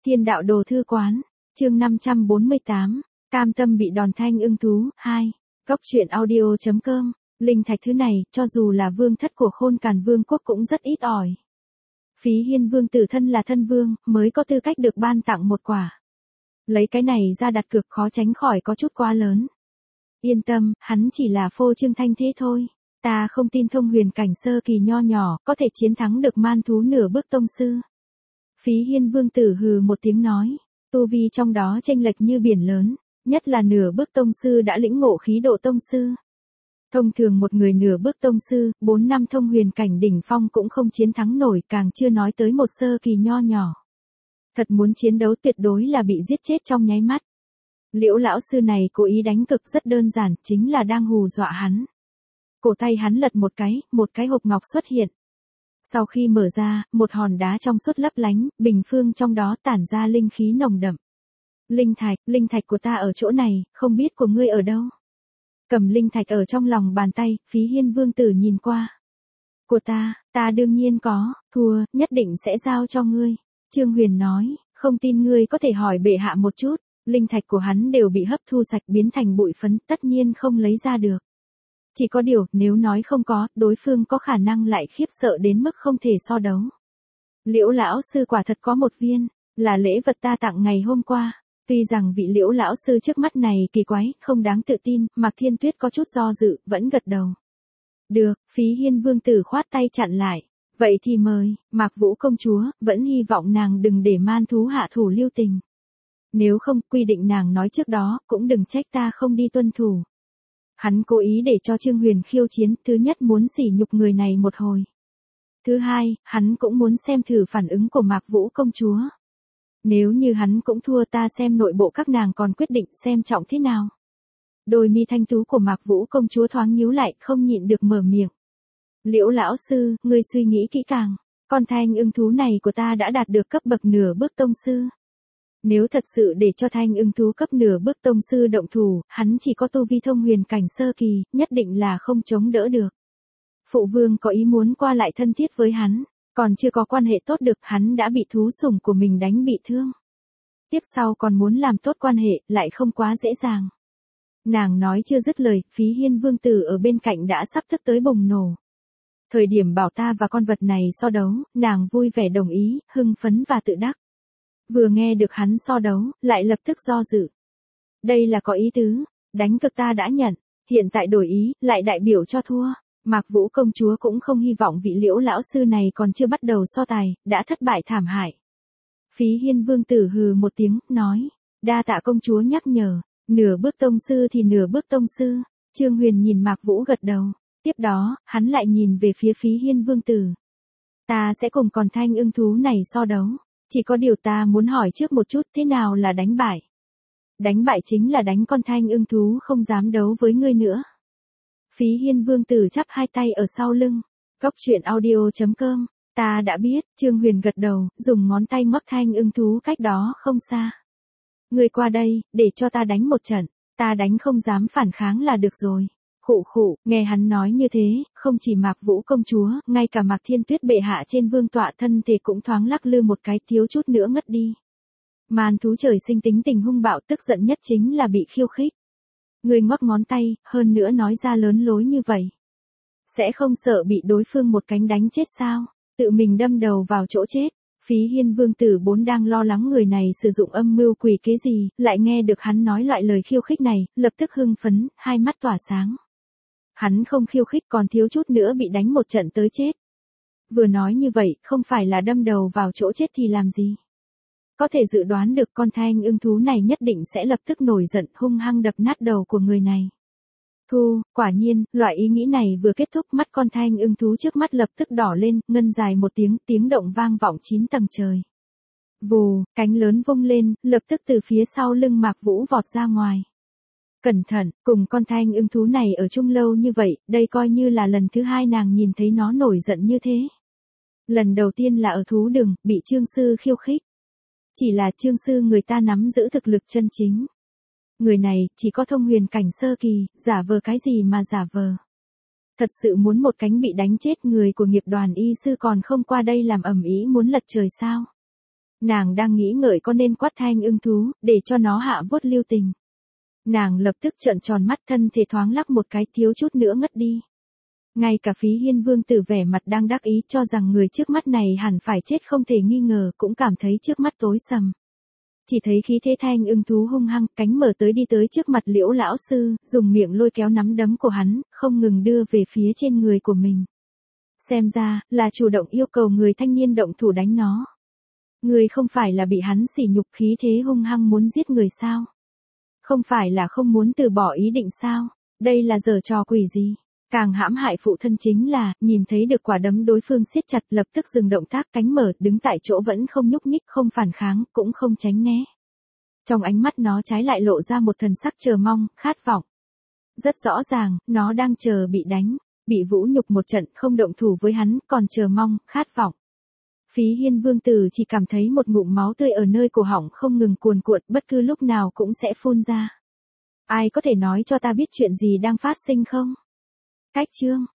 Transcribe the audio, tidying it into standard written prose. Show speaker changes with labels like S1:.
S1: Thiên đạo đồ thư quán, chương 548, cam tâm bị đòn thanh ưng thú, 2, góc truyện audio.com, linh thạch thứ này, cho dù là vương thất của Khôn Càn Vương quốc cũng rất ít ỏi. Phí Hiên Vương tử thân là thân vương, mới có tư cách được ban tặng một quả. Lấy cái này ra đặt cược khó tránh khỏi có chút quá lớn. Yên tâm, hắn chỉ là phô trương thanh thế thôi. Ta không tin thông huyền cảnh sơ kỳ nho nhỏ, có thể chiến thắng được man thú nửa bước tông sư. Phí Hiên Vương tử hừ một tiếng nói, tu vi trong đó chênh lệch như biển lớn, nhất là nửa bước tông sư đã lĩnh ngộ khí độ tông sư. Thông thường một người nửa bước tông sư, 4 năm thông huyền cảnh đỉnh phong cũng không chiến thắng nổi, càng chưa nói tới một sơ kỳ nho nhỏ. Thật muốn chiến đấu tuyệt đối là bị giết chết trong nháy mắt. Liễu lão sư này cố ý đánh cực rất đơn giản, chính là đang hù dọa hắn. Cổ tay hắn lật một cái hộp ngọc xuất hiện. Sau khi mở ra, một hòn đá trong suốt lấp lánh, bình phương trong đó tản ra linh khí nồng đậm. Linh thạch của ta ở chỗ này, không biết của ngươi ở đâu. Cầm linh thạch ở trong lòng bàn tay, Phí Hiên Vương tử nhìn qua. Của ta đương nhiên có, thua, nhất định sẽ giao cho ngươi. Trương Huyền nói, không tin ngươi có thể hỏi bệ hạ một chút, linh thạch của hắn đều bị hấp thu sạch biến thành bụi phấn, tất nhiên không lấy ra được. Chỉ có điều, nếu nói không có, đối phương có khả năng lại khiếp sợ đến mức không thể so đấu. Liễu lão sư quả thật có một viên, là lễ vật ta tặng ngày hôm qua. Tuy rằng vị Liễu lão sư trước mắt này kỳ quái, không đáng tự tin, Mạc Thiên Tuyết có chút do dự, vẫn gật đầu. Được, Phí Hiên Vương tử khoát tay chặn lại. Vậy thì mời, Mạc Vũ công chúa, vẫn hy vọng nàng đừng để man thú hạ thủ lưu tình. Nếu không, quy định nàng nói trước đó, cũng đừng trách ta không đi tuân thủ. Hắn cố ý để cho Trương Huyền khiêu chiến, thứ nhất muốn sỉ nhục người này một hồi. Thứ hai, hắn cũng muốn xem thử phản ứng của Mạc Vũ công chúa. Nếu như hắn cũng thua, ta xem nội bộ các nàng còn quyết định xem trọng thế nào. Đôi mi thanh tú của Mạc Vũ công chúa thoáng nhíu lại, không nhịn được mở miệng. Liễu lão sư, ngươi suy nghĩ kỹ càng, con thanh ưng thú này của ta đã đạt được cấp bậc nửa bước tông sư. Nếu thật sự để cho thanh ưng thú cấp nửa bước tông sư động thủ, hắn chỉ có tu vi thông huyền cảnh sơ kỳ, nhất định là không chống đỡ được. Phụ vương có ý muốn qua lại thân thiết với hắn, còn chưa có quan hệ tốt được, hắn đã bị thú sủng của mình đánh bị thương. Tiếp sau còn muốn làm tốt quan hệ, lại không quá dễ dàng. Nàng nói chưa dứt lời, Phí Hiên Vương tử ở bên cạnh đã sắp thức tới bùng nổ. Thời điểm bảo ta và con vật này so đấu, nàng vui vẻ đồng ý, hưng phấn và tự đắc. Vừa nghe được hắn so đấu, lại lập tức do dự. Đây là có ý tứ, đánh cực ta đã nhận, hiện tại đổi ý, lại đại biểu cho thua. Mạc Vũ công chúa cũng không hy vọng vị Liễu lão sư này còn chưa bắt đầu so tài, đã thất bại thảm hại. Phí Hiên Vương tử hừ một tiếng, nói, đa tạ công chúa nhắc nhở, nửa bước tông sư thì nửa bước tông sư. Trương Huyền nhìn Mạc Vũ gật đầu, tiếp đó, hắn lại nhìn về phía Phí Hiên Vương tử. Ta sẽ cùng con thanh ưng thú này so đấu, chỉ có điều ta muốn hỏi trước một chút, thế nào là đánh bại? Đánh bại chính là đánh con thanh ưng thú không dám đấu với ngươi nữa. Phí Hiên Vương tử chắp hai tay ở sau lưng. Góc truyện audio.com, ta đã biết, Trương Huyền gật đầu, dùng ngón tay ngoắc thanh ưng thú cách đó không xa. Ngươi qua đây, để cho ta đánh một trận, ta đánh không dám phản kháng là được rồi. Khụ, nghe hắn nói như thế, không chỉ Mạc Vũ công chúa, ngay cả Mạc Thiên Tuyết bệ hạ trên vương tọa thân thể cũng thoáng lắc lư một cái, thiếu chút nữa ngất đi. Man thú trời sinh tính tình hung bạo, tức giận nhất chính là bị khiêu khích. Người ngoắc ngón tay, hơn nữa nói ra lớn lối như vậy. Sẽ không sợ bị đối phương một cánh đánh chết sao? Tự mình đâm đầu vào chỗ chết. Phí Hiên Vương tử 4 đang lo lắng người này sử dụng âm mưu quỷ kế gì, lại nghe được hắn nói loại lời khiêu khích này, lập tức hưng phấn, hai mắt tỏa sáng. Hắn không khiêu khích còn thiếu chút nữa bị đánh một trận tới chết. Vừa nói như vậy, không phải là đâm đầu vào chỗ chết thì làm gì? Có thể dự đoán được con thanh ưng thú này nhất định sẽ lập tức nổi giận, hung hăng đập nát đầu của người này. Quả nhiên, loại ý nghĩ này vừa kết thúc, mắt con thanh ưng thú trước mắt lập tức đỏ lên, ngân dài một tiếng, tiếng động vang vọng 9 tầng trời. Vù, cánh lớn vung lên, lập tức từ phía sau lưng Mạc Vũ vọt ra ngoài. Cẩn thận, cùng con thanh ưng thú này ở chung lâu như vậy, đây coi như là lần thứ hai nàng nhìn thấy nó nổi giận như thế. Lần đầu tiên là ở thú đường, bị Trương sư khiêu khích. Chỉ là Trương sư người ta nắm giữ thực lực chân chính. Người này, chỉ có thông huyền cảnh sơ kỳ, giả vờ cái gì mà giả vờ. Thật sự muốn một cánh bị đánh chết, người của nghiệp đoàn y sư còn không qua đây làm ầm ĩ muốn lật trời sao. Nàng đang nghĩ ngợi có nên quát Thanh ưng thú, để cho nó hạ vuốt lưu tình. Nàng lập tức trợn tròn mắt, thân thể thoáng lắc một cái, thiếu chút nữa ngất đi. Ngay cả Phí Hiên Vương Tử vẻ mặt đang đắc ý cho rằng người trước mắt này hẳn phải chết không thể nghi ngờ, cũng cảm thấy trước mắt tối sầm. Chỉ thấy khí thế Thanh ưng thú hung hăng, cánh mở tới đi tới trước mặt Liễu lão sư, dùng miệng lôi kéo nắm đấm của hắn, không ngừng đưa về phía trên người của mình. Xem ra, là chủ động yêu cầu người thanh niên động thủ đánh nó. Người không phải là bị hắn sỉ nhục, khí thế hung hăng muốn giết người sao? Không phải là không muốn từ bỏ ý định sao? Đây là giở trò quỷ gì? Càng hãm hại phụ thân chính là, nhìn thấy được quả đấm đối phương siết chặt, lập tức dừng động tác, cánh mở, đứng tại chỗ vẫn không nhúc nhích, không phản kháng, cũng không tránh né. Trong ánh mắt nó trái lại lộ ra một thần sắc chờ mong, khát vọng. Rất rõ ràng, nó đang chờ bị đánh, bị vũ nhục một trận, không động thủ với hắn, còn chờ mong, khát vọng. Phí Hiên Vương Tử chỉ cảm thấy một ngụm máu tươi ở nơi cổ họng không ngừng cuồn cuộn, bất cứ lúc nào cũng sẽ phun ra. Ai có thể nói cho ta biết chuyện gì đang phát sinh không? Cách chương